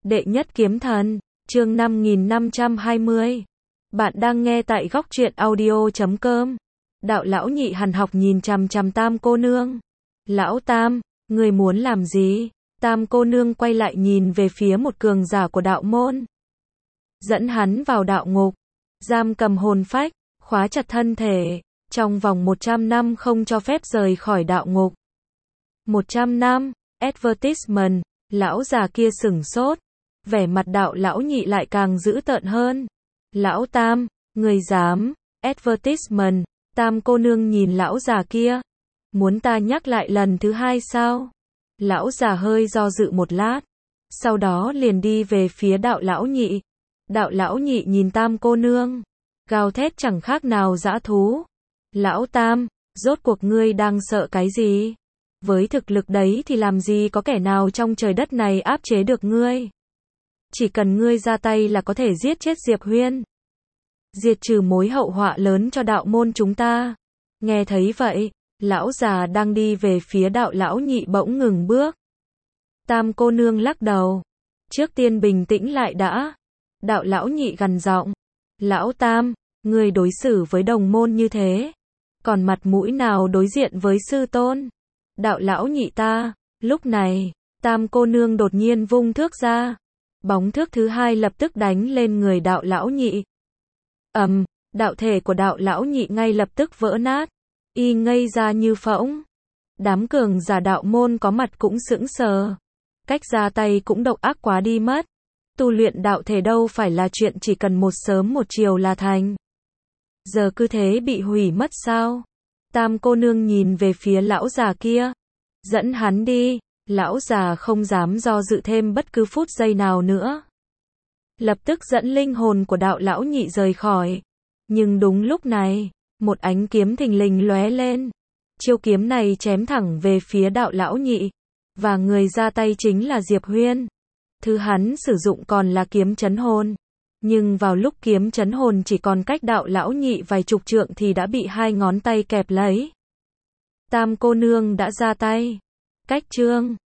Đệ nhất kiếm thần, chương 5520. Bạn đang nghe tại góc truyện audio.com. Đạo lão nhị hằn học nhìn chằm chằm Tam cô nương. Lão Tam, người muốn làm gì? Tam cô nương quay lại nhìn về phía một cường giả của đạo môn. Dẫn hắn vào đạo ngục, giam cầm hồn phách, khóa chặt thân thể, trong vòng 100 năm không cho phép rời khỏi đạo ngục. 100 năm, advertisement, lão già kia sửng sốt, vẻ mặt đạo lão nhị lại càng dữ tợn hơn. Lão Tam, người dám, advertisement, Tam cô nương nhìn lão già kia, muốn ta nhắc lại lần thứ hai sao? Lão già hơi do dự một lát, sau đó liền đi về phía đạo lão nhị. Đạo lão nhị nhìn Tam cô nương, gào thét chẳng khác nào dã thú. Lão Tam, rốt cuộc ngươi đang sợ cái gì? Với thực lực đấy thì làm gì có kẻ nào trong trời đất này áp chế được ngươi? Chỉ cần ngươi ra tay là có thể giết chết Diệp Huyên, diệt trừ mối hậu họa lớn cho đạo môn chúng ta. Nghe thấy vậy, lão già đang đi về phía đạo lão nhị bỗng ngừng bước. Tam cô nương lắc đầu, trước tiên bình tĩnh lại đã. Đạo lão nhị gằn giọng, lão Tam, ngươi đối xử với đồng môn như thế, còn mặt mũi nào đối diện với sư tôn? Đạo lão nhị ta. Lúc này, Tam cô nương đột nhiên vung thước ra, bóng thước thứ hai lập tức đánh lên người đạo lão nhị. Đạo thể của đạo lão nhị ngay lập tức vỡ nát, y ngây ra như phỗng. Đám cường giả đạo môn có mặt cũng sững sờ, cách ra tay cũng độc ác quá đi mất. Tu luyện đạo thể đâu phải là chuyện chỉ cần một sớm một chiều là thành. Giờ cứ thế bị hủy mất sao? Tam cô nương nhìn về phía lão già kia, dẫn hắn đi. Lão già không dám do dự thêm bất cứ phút giây nào nữa, lập tức dẫn linh hồn của đạo lão nhị rời khỏi. Nhưng đúng lúc này, một ánh kiếm thình lình lóe lên. Chiêu kiếm này chém thẳng về phía đạo lão nhị, và người ra tay chính là Diệp Huyên. Thứ hắn sử dụng còn là kiếm chấn hồn, nhưng vào lúc kiếm chấn hồn chỉ còn cách đạo lão nhị vài chục trượng thì đã bị hai ngón tay kẹp lấy. Tam cô nương đã ra tay. Cách chương